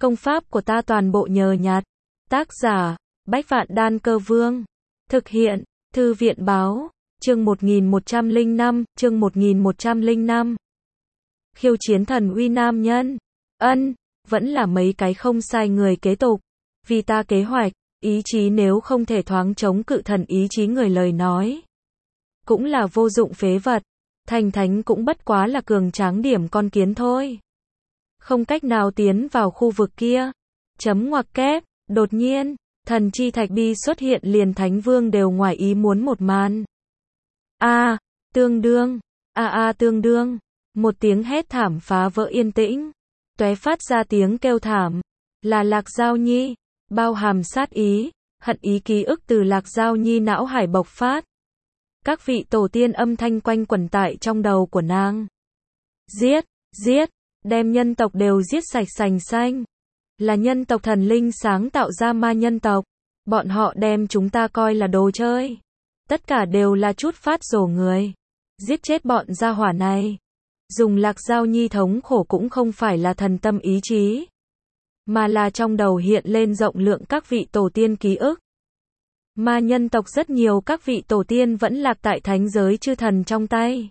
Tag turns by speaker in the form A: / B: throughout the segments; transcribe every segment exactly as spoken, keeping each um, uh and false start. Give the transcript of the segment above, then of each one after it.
A: Công pháp của ta toàn bộ nhờ nhặt. Tác giả, Bách Vạn Đan Cơ Vương. Thực hiện, Thư viện Báo. Chương một nghìn một trăm lẻ năm, chương một nghìn một trăm lẻ năm. Khiêu chiến thần uy nam nhân. Ân, vẫn là mấy cái không sai người kế tục. Vì ta kế hoạch, ý chí nếu không thể thoáng chống cự thần ý chí người lời nói. Cũng là vô dụng phế vật. Thành thánh cũng bất quá là cường tráng điểm con kiến thôi. Không cách nào tiến vào khu vực kia. Chấm ngoặc kép, đột nhiên, thần chi thạch bi xuất hiện liền thánh vương đều ngoài ý muốn một màn. A, tương đương, a a tương đương, một tiếng hét thảm phá vỡ yên tĩnh, tóe phát ra tiếng kêu thảm, là Lạc Giao Nhi, bao hàm sát ý, hận ý ký ức từ Lạc Giao Nhi não hải bộc phát. Các vị tổ tiên âm thanh quanh quẩn tại trong đầu của nàng. Giết, giết, đem nhân tộc đều giết sạch sành xanh. Là nhân tộc thần linh sáng tạo ra ma nhân tộc. Bọn họ đem chúng ta coi là đồ chơi. Tất cả đều là chút phát rồ người. Giết chết bọn gia hỏa này. Dùng Lạc Giao Nhi thống khổ cũng không phải là thần tâm ý chí. Mà là trong đầu hiện lên rộng lượng các vị tổ tiên ký ức. Ma nhân tộc rất nhiều các vị tổ tiên vẫn lạc tại thánh giới chư thần trong tay.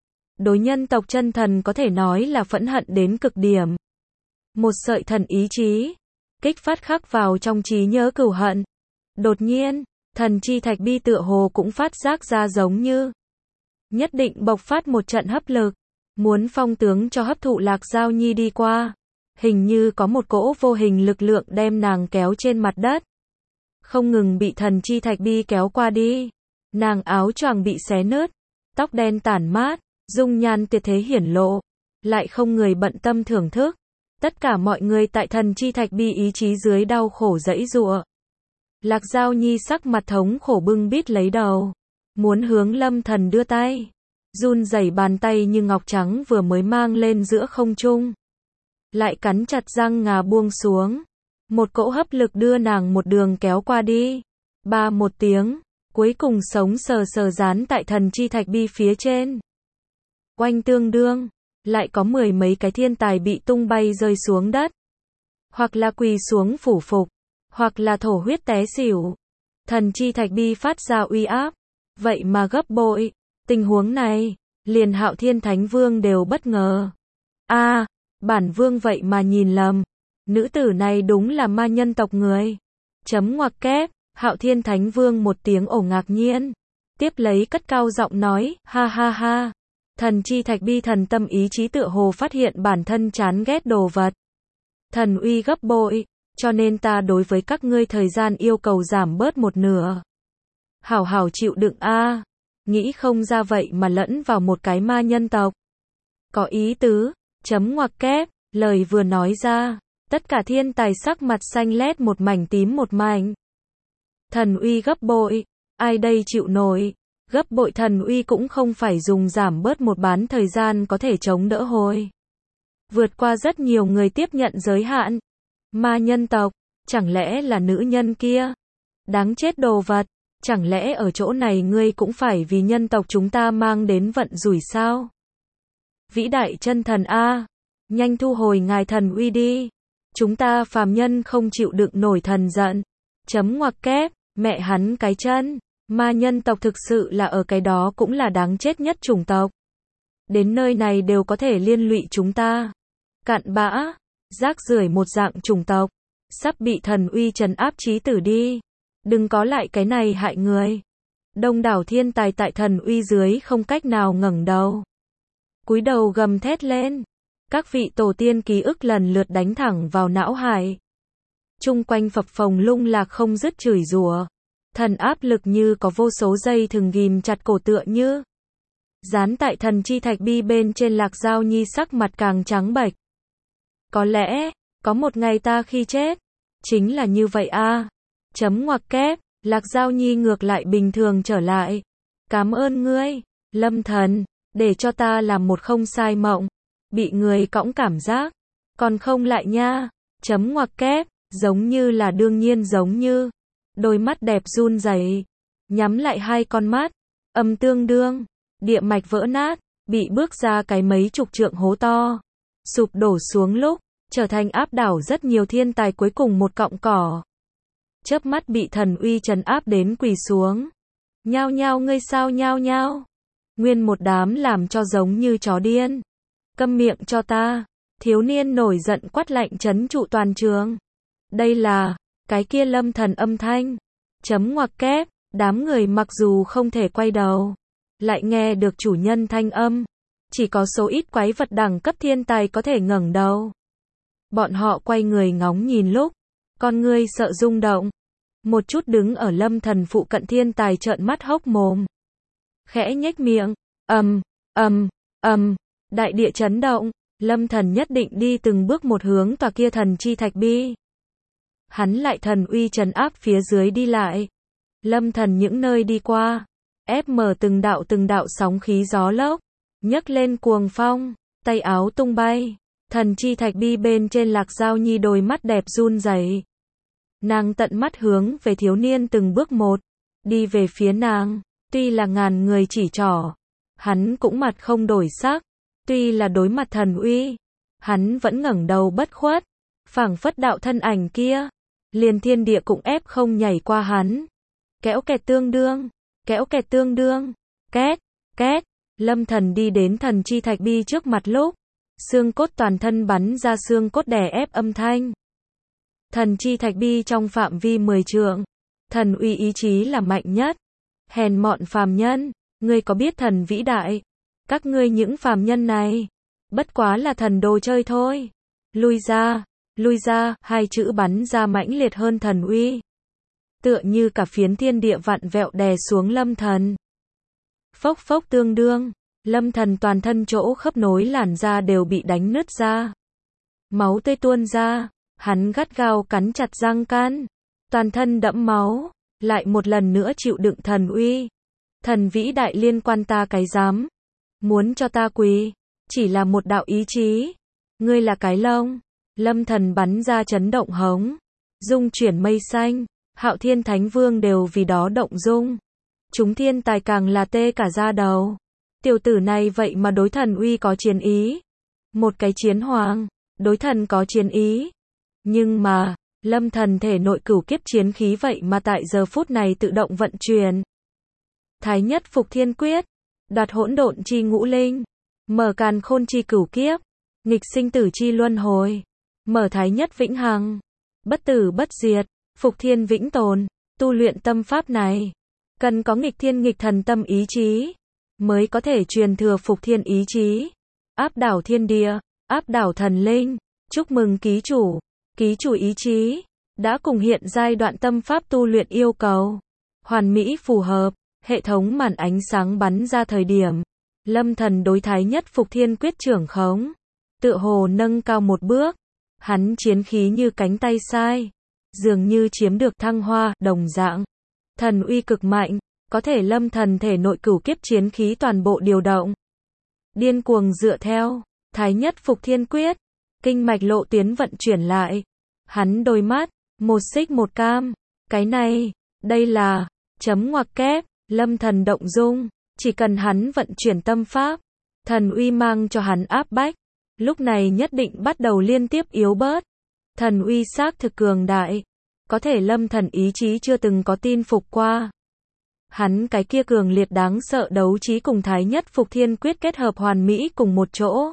A: Đối nhân tộc chân thần có thể nói là phẫn hận đến cực điểm. Một sợi thần ý chí, kích phát khắc vào trong trí nhớ cừu hận. Đột nhiên, thần chi thạch bi tựa hồ cũng phát giác ra giống như. Nhất định bộc phát một trận hấp lực, muốn phong tướng cho hấp thụ Lạc Giao Nhi đi qua. Hình như có một cỗ vô hình lực lượng đem nàng kéo trên mặt đất. Không ngừng bị thần chi thạch bi kéo qua đi. Nàng áo choàng bị xé nứt, tóc đen tản mát, dung nhan tuyệt thế hiển lộ. Lại không người bận tâm thưởng thức. Tất cả mọi người tại thần chi thạch bi ý chí dưới đau khổ giãy giụa. Lạc Giao Nhi sắc mặt thống khổ bưng bít lấy đầu. Muốn hướng Lâm Thần đưa tay. Run rẩy bàn tay như ngọc trắng vừa mới mang lên giữa không trung. Lại cắn chặt răng ngà buông xuống. Một cỗ hấp lực đưa nàng một đường kéo qua đi. Ba một tiếng, cuối cùng sống sờ sờ dán tại thần chi thạch bi phía trên. Oanh tương đương, lại có mười mấy cái thiên tài bị tung bay rơi xuống đất. Hoặc là quỳ xuống phủ phục, hoặc là thổ huyết té xỉu. Thần chi thạch bi phát ra uy áp, vậy mà gấp bội. Tình huống này, liền Hạo Thiên Thánh Vương đều bất ngờ. A, bản vương vậy mà nhìn lầm. Nữ tử này đúng là ma nhân tộc người. Chấm ngoặc kép, Hạo Thiên Thánh Vương một tiếng ồ ngạc nhiên. Tiếp lấy cất cao giọng nói, ha ha ha. Thần chi thạch bi thần tâm ý chí tựa hồ phát hiện bản thân chán ghét đồ vật. Thần uy gấp bội, cho nên ta đối với các ngươi thời gian yêu cầu giảm bớt một nửa. Hảo hảo chịu đựng a, nghĩ không ra vậy mà lẫn vào một cái ma nhân tộc. Có ý tứ, chấm ngoặc kép, lời vừa nói ra. Tất cả thiên tài sắc mặt xanh lét một mảnh tím một mảnh. Thần uy gấp bội, ai đây chịu nổi, gấp bội thần uy cũng không phải dùng giảm bớt một bán thời gian có thể chống đỡ hồi. Vượt qua rất nhiều người tiếp nhận giới hạn. Ma nhân tộc, chẳng lẽ là nữ nhân kia? Đáng chết đồ vật, chẳng lẽ ở chỗ này ngươi cũng phải vì nhân tộc chúng ta mang đến vận rủi sao? Vĩ đại chân thần A, nhanh thu hồi ngài thần uy đi. Chúng ta phàm nhân không chịu đựng nổi thần giận. Chấm ngoặc kép, mẹ hắn cái chân. Ma nhân tộc thực sự là ở cái đó cũng là đáng chết nhất chủng tộc. Đến nơi này đều có thể liên lụy chúng ta. Cặn bã, rác rưởi một dạng chủng tộc. Sắp bị thần uy trấn áp chí tử đi. Đừng có lại cái này hại người. Đông đảo thiên tài tại thần uy dưới không cách nào ngẩng đầu. Cúi đầu gầm thét lên. Các vị tổ tiên ký ức lần lượt đánh thẳng vào não hải. Chung quanh phập phồng lung lạc không dứt chửi rủa. Thần áp lực như có vô số dây thừng ghim chặt cổ tựa như. Dán tại thần chi thạch bi bên trên Lạc Giao Nhi sắc mặt càng trắng bệch. Có lẽ, có một ngày ta khi chết. Chính là như vậy a. Chấm ngoặc kép, Lạc Giao Nhi ngược lại bình thường trở lại. Cảm ơn ngươi, Lâm Thần, để cho ta làm một không sai mộng. Bị người cõng cảm giác, còn không lại nha. Chấm ngoặc kép, giống như là đương nhiên giống như. Đôi mắt đẹp run rẩy, nhắm lại hai con mắt, âm tương đương, địa mạch vỡ nát, bị bước ra cái mấy chục trượng hố to, sụp đổ xuống lúc, trở thành áp đảo rất nhiều thiên tài cuối cùng một cọng cỏ. Chớp mắt bị thần uy trấn áp đến quỳ xuống. Nhao nhao ngươi sao nhao nhao. Nguyên một đám làm cho giống như chó điên. Câm miệng cho ta. Thiếu niên nổi giận quát lạnh trấn trụ toàn trường. Đây là, cái kia Lâm Thần âm thanh. Chấm ngoặc kép, đám người mặc dù không thể quay đầu, lại nghe được chủ nhân thanh âm. Chỉ có số ít quái vật đẳng cấp thiên tài có thể ngẩng đầu. Bọn họ quay người ngóng nhìn lúc, con ngươi sợ rung động. Một chút đứng ở Lâm Thần phụ cận thiên tài trợn mắt hốc mồm. Khẽ nhếch miệng, ầm, ầm, ầm, đại địa chấn động, Lâm Thần nhất định đi từng bước một hướng tòa kia thần chi thạch bi. Hắn lại thần uy trấn áp phía dưới đi lại. Lâm Thần những nơi đi qua, ép mở từng đạo từng đạo sóng khí gió lốc, nhấc lên cuồng phong, tay áo tung bay. Thần chi thạch bi bên trên Lạc Giao Nhi đôi mắt đẹp run rẩy. Nàng tận mắt hướng về thiếu niên từng bước một, đi về phía nàng, tuy là ngàn người chỉ trỏ, hắn cũng mặt không đổi sắc, tuy là đối mặt thần uy, hắn vẫn ngẩng đầu bất khuất, phảng phất đạo thân ảnh kia, liền thiên địa cũng ép không nhảy qua hắn. Kéo kẹt tương đương, kéo kẹt tương đương, két, két, Lâm Thần đi đến thần chi thạch bi trước mặt lúc, xương cốt toàn thân bắn ra xương cốt đè ép âm thanh. Thần chi thạch bi trong phạm vi mười trượng, thần uy ý chí là mạnh nhất. Hèn mọn phàm nhân, ngươi có biết thần vĩ đại? Các ngươi những phàm nhân này, bất quá là thần đồ chơi thôi. Lui ra, lui ra, hai chữ bắn ra mãnh liệt hơn thần uy. Tựa như cả phiến thiên địa vặn vẹo đè xuống Lâm Thần. Phốc phốc tương đương, Lâm Thần toàn thân chỗ khớp nối làn da đều bị đánh nứt ra. Máu tươi tuôn ra, hắn gắt gao cắn chặt răng can, toàn thân đẫm máu, lại một lần nữa chịu đựng thần uy. Thần vĩ đại liên quan ta cái dám? Muốn cho ta quỳ, chỉ là một đạo ý chí. Ngươi là cái lông. Lâm Thần bắn ra chấn động hống, dung chuyển mây xanh, Hạo Thiên Thánh Vương đều vì đó động dung. Chúng thiên tài càng là tê cả da đầu. Tiểu tử này vậy mà đối thần uy có chiến ý. Một cái chiến hoàng, đối thần có chiến ý. Nhưng mà, Lâm Thần thể nội cửu kiếp chiến khí vậy mà tại giờ phút này tự động vận chuyển. Thái nhất phục thiên quyết, đoạt hỗn độn chi ngũ linh, mở càn khôn chi cửu kiếp, nghịch sinh tử chi luân hồi, mở thái nhất vĩnh hằng, bất tử bất diệt, phục thiên vĩnh tồn. Tu luyện tâm pháp này, cần có nghịch thiên nghịch thần tâm ý chí, mới có thể truyền thừa phục thiên ý chí, áp đảo thiên địa, áp đảo thần linh. Chúc mừng ký chủ, ký chủ ý chí đã cùng hiện giai đoạn tâm pháp tu luyện yêu cầu hoàn mỹ phù hợp. Hệ thống màn ánh sáng bắn ra thời điểm, Lâm Thần đối thái nhất phục thiên quyết trưởng khống, tựa hồ nâng cao một bước. Hắn chiến khí như cánh tay sai, dường như chiếm được thăng hoa, đồng dạng. Thần uy cực mạnh, có thể Lâm Thần thể nội cửu kiếp chiến khí toàn bộ điều động. Điên cuồng dựa theo thái nhất phục thiên quyết, kinh mạch lộ tuyến vận chuyển lại. Hắn đôi mắt, một xích một cam. Cái này, đây là, chấm ngoặc kép, Lâm Thần động dung, chỉ cần hắn vận chuyển tâm pháp, thần uy mang cho hắn áp bách, lúc này nhất định bắt đầu liên tiếp yếu bớt. Thần uy xác thực cường đại, có thể Lâm Thần ý chí chưa từng có tin phục qua. Hắn cái kia cường liệt đáng sợ đấu trí cùng thái nhất phục thiên quyết kết hợp hoàn mỹ cùng một chỗ.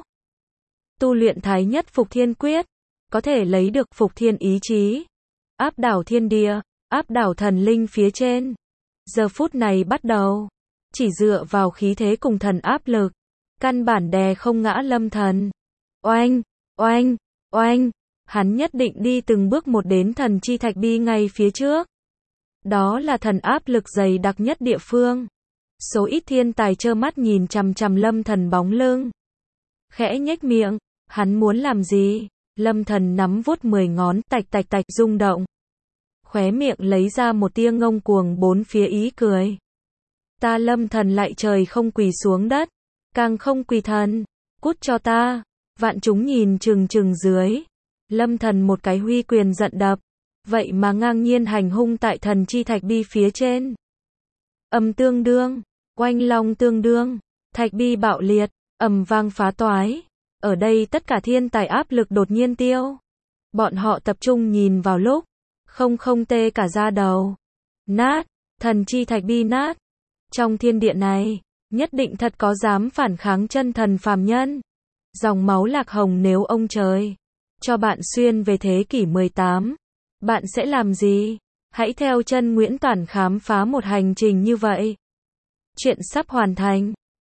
A: Tu luyện thái nhất phục thiên quyết, có thể lấy được phục thiên ý chí, áp đảo thiên địa, áp đảo thần linh phía trên. Giờ phút này bắt đầu, chỉ dựa vào khí thế cùng thần áp lực, căn bản đè không ngã Lâm Thần. Oanh, oanh, oanh, hắn nhất định đi từng bước một đến thần chi thạch bi ngay phía trước. Đó là thần áp lực dày đặc nhất địa phương. Số ít thiên tài trơ mắt nhìn chằm chằm Lâm Thần bóng lưng. Khẽ nhếch miệng, hắn muốn làm gì? Lâm Thần nắm vuốt mười ngón, tạch tạch tạch rung động. Khóe miệng lấy ra một tia ngông cuồng bốn phía ý cười. Ta Lâm Thần lại trời không quỳ xuống đất, càng không quỳ thần, cút cho ta. Vạn chúng nhìn chừng chừng dưới. Lâm Thần một cái huy quyền giận đập, vậy mà ngang nhiên hành hung tại thần chi thạch bi phía trên. Ầm tương đương, oanh long tương đương, thạch bi bạo liệt, ầm vang phá toái. Ở đây tất cả thiên tài áp lực đột nhiên tiêu. Bọn họ tập trung nhìn vào lúc. Không không tê cả da đầu. Nát. Thần chi thạch bi nát. Trong thiên địa này, nhất định thật có dám phản kháng chân thần phàm nhân. Dòng máu lạc hồng nếu ông trời cho bạn xuyên về thế kỷ mười tám, bạn sẽ làm gì? Hãy theo chân Nguyễn Toản khám phá một hành trình như vậy. Chuyện sắp hoàn thành.